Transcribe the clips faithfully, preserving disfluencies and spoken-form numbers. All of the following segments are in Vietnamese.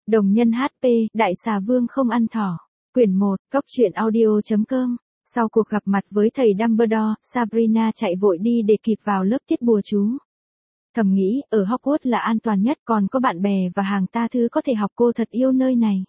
Đồng nhân hát pê, Đại xà vương không ăn thỏ. Quyển một, Cốc truyện audio chấm com. Sau cuộc gặp mặt với thầy Dumbledore, Sabrina chạy vội đi để kịp vào lớp tiết bùa chú. Thầm nghĩ, ở Hogwarts là an toàn nhất, còn có bạn bè và hàng ta thứ có thể học, cô thật yêu nơi này.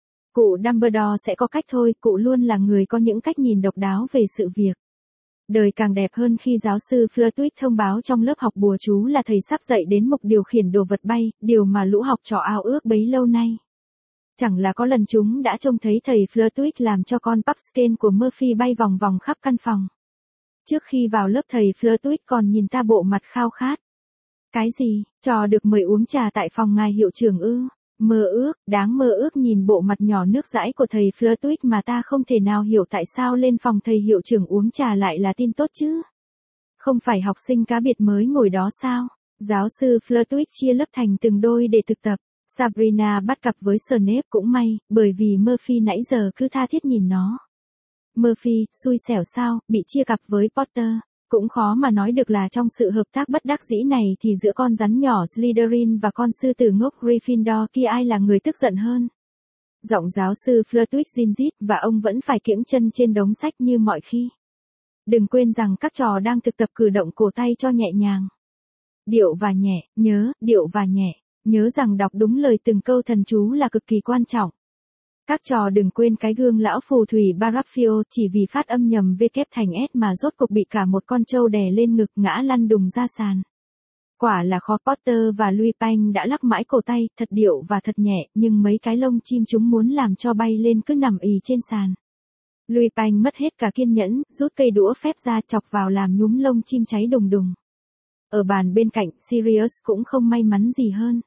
Cụ Dumbledore sẽ có cách thôi, cụ luôn là người có những cách nhìn độc đáo về sự việc. Đời càng đẹp hơn khi giáo sư Flitwick thông báo trong lớp học bùa chú là thầy sắp dạy đến mục điều khiển đồ vật bay, điều mà lũ học trò ao ước bấy lâu nay. Chẳng là có lần chúng đã trông thấy thầy Flitwick làm cho con Pumpkin của Murphy bay vòng vòng khắp căn phòng. Trước khi vào lớp thầy Flitwick còn nhìn ta bộ mặt khao khát. Cái gì, trò được mời uống trà tại phòng ngài hiệu trưởng ư? Mơ ước, đáng mơ ước nhìn bộ mặt nhỏ nước dãi của thầy Flitwick mà ta không thể nào hiểu tại sao lên phòng thầy hiệu trưởng uống trà lại là tin tốt chứ. Không phải học sinh cá biệt mới ngồi đó sao? Giáo sư Flitwick chia lớp thành từng đôi để thực tập. Sabrina bắt cặp với Snape cũng may, bởi vì Murphy nãy giờ cứ tha thiết nhìn nó. Murphy, xui xẻo sao, bị chia cặp với Potter. Cũng khó mà nói được là trong sự hợp tác bất đắc dĩ này thì giữa con rắn nhỏ Slytherin và con sư tử ngốc Gryffindor kia ai là người tức giận hơn. Giọng giáo sư Flitwick rin rít và ông vẫn phải kiễng chân trên đống sách như mọi khi. Đừng quên rằng các trò đang thực tập cử động cổ tay cho nhẹ nhàng. Điệu và nhẹ, nhớ, điệu và nhẹ. Nhớ rằng đọc đúng lời từng câu thần chú là cực kỳ quan trọng. Các trò đừng quên cái gương lão phù thủy Baraffio chỉ vì phát âm nhầm V kép thành S mà rốt cục bị cả một con trâu đè lên ngực ngã lăn đùng ra sàn. Quả là khó. Potter và Lupin đã lắc mãi cổ tay, thật điệu và thật nhẹ, nhưng mấy cái lông chim chúng muốn làm cho bay lên cứ nằm ì trên sàn. Lupin mất hết cả kiên nhẫn, rút cây đũa phép ra chọc vào làm nhúm lông chim cháy đùng đùng. Ở bàn bên cạnh, Sirius cũng không may mắn gì hơn.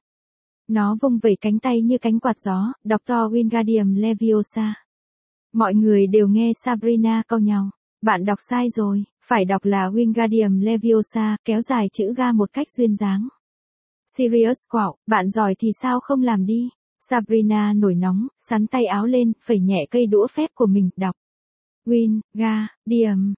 Nó vung vẩy cánh tay như cánh quạt gió, doctor Wingardium Leviosa. Mọi người đều nghe Sabrina cau nhàu. Bạn đọc sai rồi, phải đọc là Wingardium Leviosa, kéo dài chữ ga một cách duyên dáng. Sirius quạo, bạn giỏi thì sao không làm đi. Sabrina nổi nóng, sắn tay áo lên, phẩy nhẹ cây đũa phép của mình, đọc. Wingardium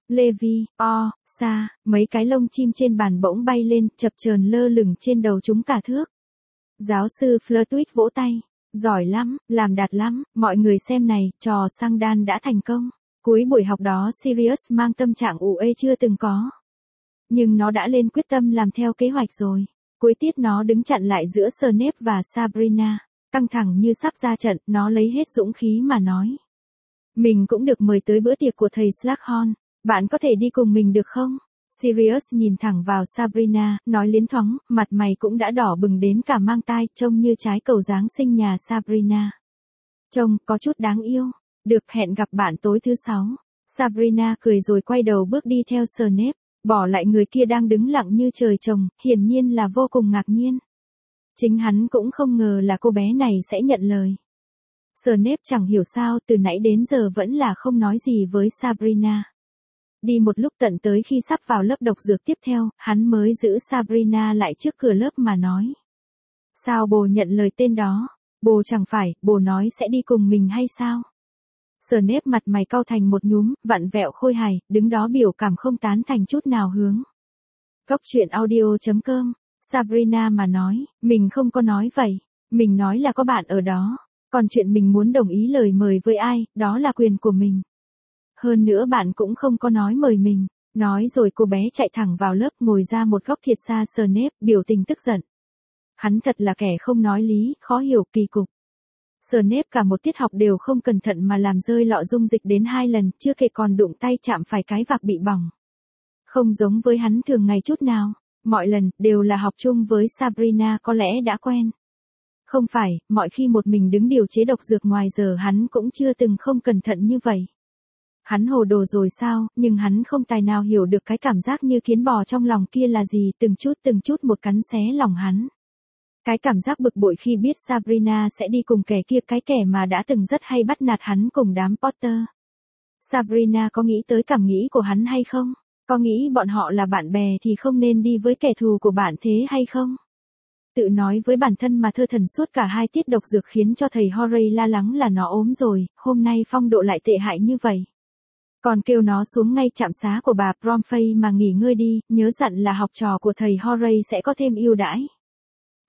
Leviosa, mấy cái lông chim trên bàn bỗng bay lên, chập chờn lơ lửng trên đầu chúng cả thước. Giáo sư Flitwick vỗ tay. Giỏi lắm, làm đạt lắm, mọi người xem này, trò sang đan đã thành công. Cuối buổi học đó Sirius mang tâm trạng ủ ê chưa từng có. Nhưng nó đã lên quyết tâm làm theo kế hoạch rồi. Cuối tiết nó đứng chặn lại giữa Snape và Sabrina. Căng thẳng như sắp ra trận, nó lấy hết dũng khí mà nói. Mình cũng được mời tới bữa tiệc của thầy Slughorn. Bạn có thể đi cùng mình được không? Sirius nhìn thẳng vào Sabrina, nói liến thoáng, mặt mày cũng đã đỏ bừng đến cả mang tai, trông như trái cầu Giáng sinh nhà Sabrina. Trông, có chút đáng yêu. Được, hẹn gặp bạn tối thứ sáu. Sabrina cười rồi quay đầu bước đi theo Snape, bỏ lại người kia đang đứng lặng như trời trồng, hiển nhiên là vô cùng ngạc nhiên. Chính hắn cũng không ngờ là cô bé này sẽ nhận lời. Snape chẳng hiểu sao từ nãy đến giờ vẫn là không nói gì với Sabrina. Đi một lúc tận tới khi sắp vào lớp độc dược tiếp theo, hắn mới giữ Sabrina lại trước cửa lớp mà nói. Sao bồ nhận lời tên đó? Bồ chẳng phải, bồ nói sẽ đi cùng mình hay sao? Snape mặt mày cau thành một nhúm, vặn vẹo khôi hài, đứng đó biểu cảm không tán thành chút nào hướng. Cốc truyện audio chấm com. Sabrina mà nói, mình không có nói vậy. Mình nói là có bạn ở đó. Còn chuyện mình muốn đồng ý lời mời với ai, đó là quyền của mình. Hơn nữa bạn cũng không có nói mời mình. Nói rồi cô bé chạy thẳng vào lớp ngồi ra một góc thiệt xa Snape, biểu tình tức giận. Hắn thật là kẻ không nói lý, khó hiểu, kỳ cục. Snape cả một tiết học đều không cẩn thận mà làm rơi lọ dung dịch đến hai lần, chưa kể còn đụng tay chạm phải cái vạc bị bỏng. Không giống với hắn thường ngày chút nào, mọi lần, đều là học chung với Sabrina có lẽ đã quen. Không phải, mọi khi một mình đứng điều chế độc dược ngoài giờ hắn cũng chưa từng không cẩn thận như vậy. Hắn hồ đồ rồi sao, nhưng hắn không tài nào hiểu được cái cảm giác như kiến bò trong lòng kia là gì, từng chút từng chút một cắn xé lòng hắn. Cái cảm giác bực bội khi biết Sabrina sẽ đi cùng kẻ kia, cái kẻ mà đã từng rất hay bắt nạt hắn cùng đám Potter. Sabrina có nghĩ tới cảm nghĩ của hắn hay không? Có nghĩ bọn họ là bạn bè thì không nên đi với kẻ thù của bạn thế hay không? Tự nói với bản thân mà thơ thần suốt cả hai tiết độc dược khiến cho thầy Harry lo lắng là nó ốm rồi, hôm nay phong độ lại tệ hại như vậy. Còn kêu nó xuống ngay trạm xá của bà Bromfay mà nghỉ ngơi đi, nhớ dặn là học trò của thầy Harry sẽ có thêm ưu đãi.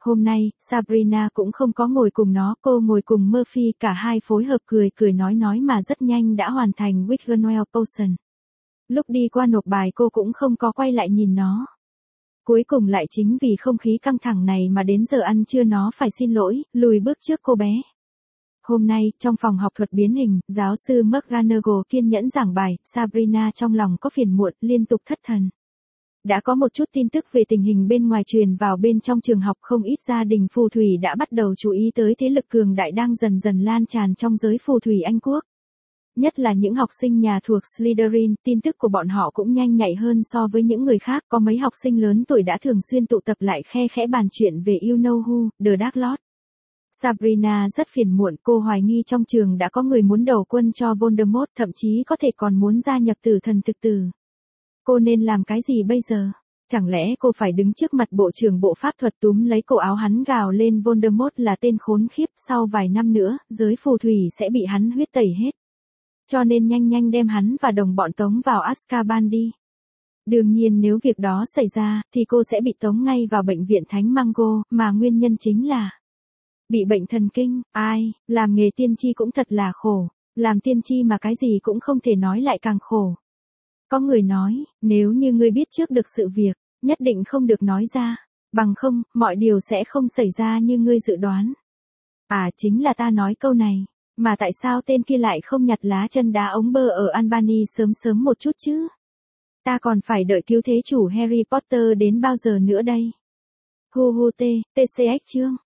Hôm nay, Sabrina cũng không có ngồi cùng nó, cô ngồi cùng Murphy, cả hai phối hợp cười cười nói nói mà rất nhanh đã hoàn thành Wiggenweld Potion. Lúc đi qua nộp bài cô cũng không có quay lại nhìn nó. Cuối cùng lại chính vì không khí căng thẳng này mà đến giờ ăn trưa nó phải xin lỗi, lùi bước trước cô bé. Hôm nay, trong phòng học thuật biến hình, giáo sư McGonagall kiên nhẫn giảng bài, Sabrina trong lòng có phiền muộn, liên tục thất thần. Đã có một chút tin tức về tình hình bên ngoài truyền vào bên trong trường học, không ít gia đình phù thủy đã bắt đầu chú ý tới thế lực cường đại đang dần dần lan tràn trong giới phù thủy Anh quốc. Nhất là những học sinh nhà thuộc Slytherin, tin tức của bọn họ cũng nhanh nhạy hơn so với những người khác, có mấy học sinh lớn tuổi đã thường xuyên tụ tập lại khe khẽ bàn chuyện về You Know Who, The Dark Lord. Sabrina rất phiền muộn, cô hoài nghi trong trường đã có người muốn đầu quân cho Voldemort, thậm chí có thể còn muốn gia nhập tử thần thực tử. Cô nên làm cái gì bây giờ? Chẳng lẽ cô phải đứng trước mặt bộ trưởng bộ pháp thuật túm lấy cổ áo hắn gào lên Voldemort là tên khốn khiếp, sau vài năm nữa, giới phù thủy sẽ bị hắn huyết tẩy hết. Cho nên nhanh nhanh đem hắn và đồng bọn tống vào Azkaban đi. Đương nhiên nếu việc đó xảy ra, thì cô sẽ bị tống ngay vào bệnh viện Thánh Mango, mà nguyên nhân chính là bị bệnh thần kinh. Ai, làm nghề tiên tri cũng thật là khổ. Làm tiên tri mà cái gì cũng không thể nói lại càng khổ. Có người nói, nếu như ngươi biết trước được sự việc, nhất định không được nói ra. Bằng không, mọi điều sẽ không xảy ra như ngươi dự đoán. À, chính là ta nói câu này. Mà tại sao tên kia lại không nhặt lá chân đá ống bơ ở Albany sớm sớm một chút chứ? Ta còn phải đợi cứu thế chủ Harry Potter đến bao giờ nữa đây? Hu hu tê, tê xê ích chương.